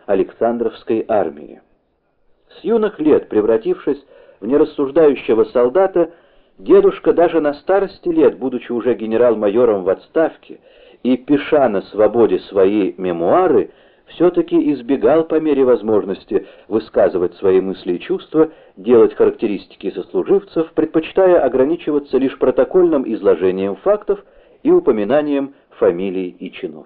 Александровской армии. С юных лет, превратившись в нерассуждающего солдата, дедушка даже на старости лет, будучи уже генерал-майором в отставке и пиша на свободе свои мемуары, все-таки избегал по мере возможности высказывать свои мысли и чувства, делать характеристики сослуживцев, предпочитая ограничиваться лишь протокольным изложением фактов и упоминанием фамилий и чинов.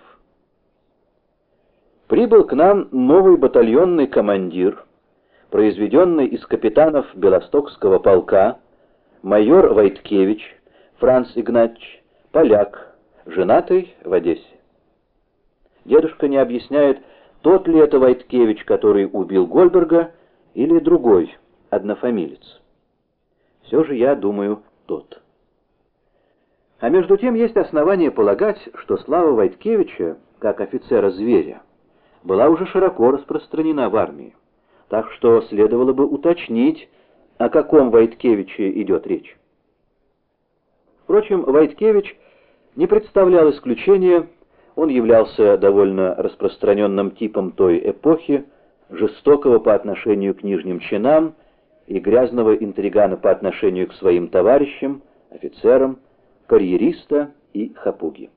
Прибыл к нам новый батальонный командир, произведенный из капитанов Белостокского полка, майор Войткевич, Франц Игнатьевич, поляк, женатый в Одессе. Дедушка не объясняет, тот ли это Войткевич, который убил Гольберга, или другой, однофамилец. Все же я думаю, тот. А между тем есть основания полагать, что слава Войткевича, как офицера-зверя, была уже широко распространена в армии, так что следовало бы уточнить, о каком Войткевиче идет речь. Впрочем, Войткевич не представлял исключения. Он являлся довольно распространенным типом той эпохи, жестокого по отношению к нижним чинам и грязного интригана по отношению к своим товарищам, офицерам, карьериста и хапуги.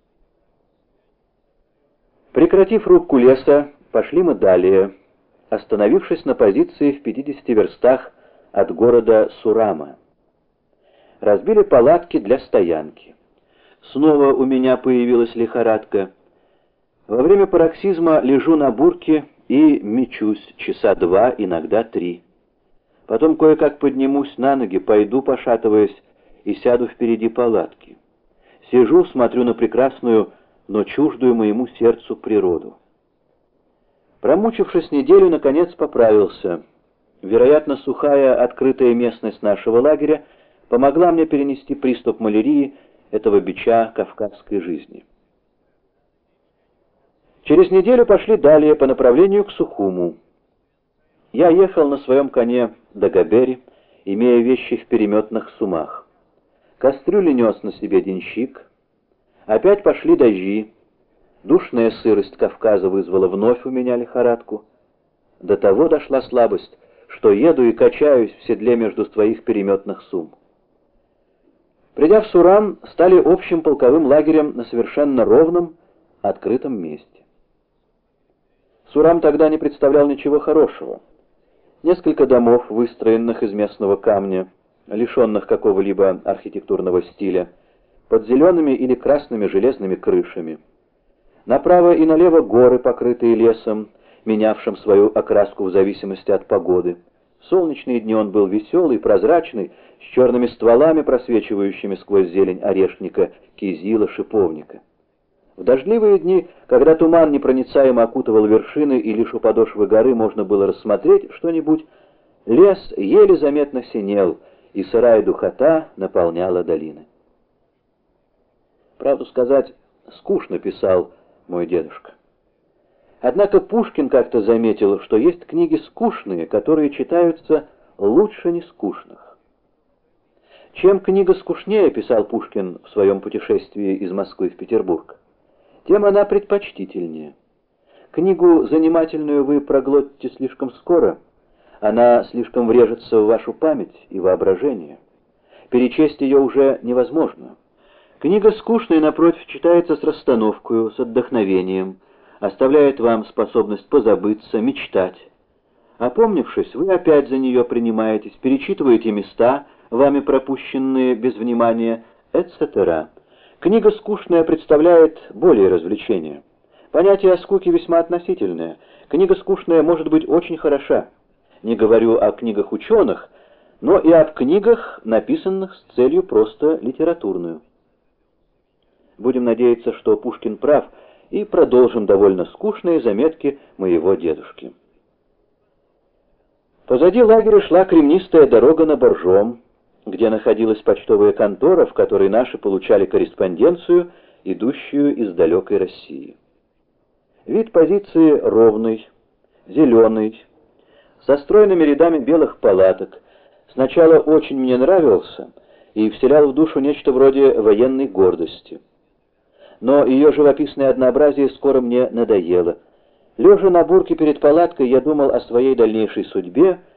Прекратив рубку леса, пошли мы далее, остановившись на позиции в 50 верстах от города Сурама. Разбили палатки для стоянки. Снова у меня появилась лихорадка. Во время пароксизма лежу на бурке и мечусь часа 2, иногда 3. Потом кое-как поднимусь на ноги, пойду, пошатываясь, и сяду впереди палатки. Сижу, смотрю на прекрасную, но чуждую моему сердцу природу. Промучившись неделю, наконец поправился. Вероятно, сухая, открытая местность нашего лагеря помогла мне перенести приступ малярии, этого бича кавказской жизни. Через неделю пошли далее по направлению к Сухуму. Я ехал на своем коне до Габери, имея вещи в переметных сумах. Кастрюли нес на себе денщик. Опять пошли дожди. Душная сырость Кавказа вызвала вновь у меня лихорадку. До того дошла слабость, что еду и качаюсь в седле между своих переметных сум. Придя в Сурам, стали общим полковым лагерем на совершенно ровном, открытом месте. Сурам тогда не представлял ничего хорошего. Несколько домов, выстроенных из местного камня, лишенных какого-либо архитектурного стиля, под зелеными или красными железными крышами. Направо и налево горы, покрытые лесом, менявшим свою окраску в зависимости от погоды. В солнечные дни он был веселый, прозрачный, с черными стволами, просвечивающими сквозь зелень орешника, кизила, шиповника. В дождливые дни, когда туман непроницаемо окутывал вершины и лишь у подошвы горы можно было рассмотреть что-нибудь, лес еле заметно синел, и сырая духота наполняла долины. Правду сказать, скучно писал мой дедушка. Однако Пушкин как-то заметил, что есть книги скучные, которые читаются лучше нескучных. Чем книга скучнее, писал Пушкин в своем путешествии из Москвы в Петербург, тем она предпочтительнее. Книгу занимательную вы проглотите слишком скоро, она слишком врежется в вашу память и воображение. Перечесть ее уже невозможно. Книга скучная, напротив, читается с расстановкой, с отдохновением, оставляет вам способность позабыться, мечтать. Опомнившись, вы опять за нее принимаетесь, перечитываете места, вами пропущенные без внимания, etc. Книга скучная представляет более развлечения. Понятие о скуке весьма относительное. Книга скучная может быть очень хороша. Не говорю о книгах ученых, но и об книгах, написанных с целью просто литературную. Будем надеяться, что Пушкин прав, и продолжим довольно скучные заметки моего дедушки. Позади лагеря шла кремнистая дорога на Боржом, где находилась почтовая контора, в которой наши получали корреспонденцию, идущую из далекой России. Вид позиции ровный, зеленый, со стройными рядами белых палаток. Сначала очень мне нравился и вселял в душу нечто вроде военной гордости. Но ее живописное однообразие скоро мне надоело. Лежа на бурке перед палаткой, я думал о своей дальнейшей судьбе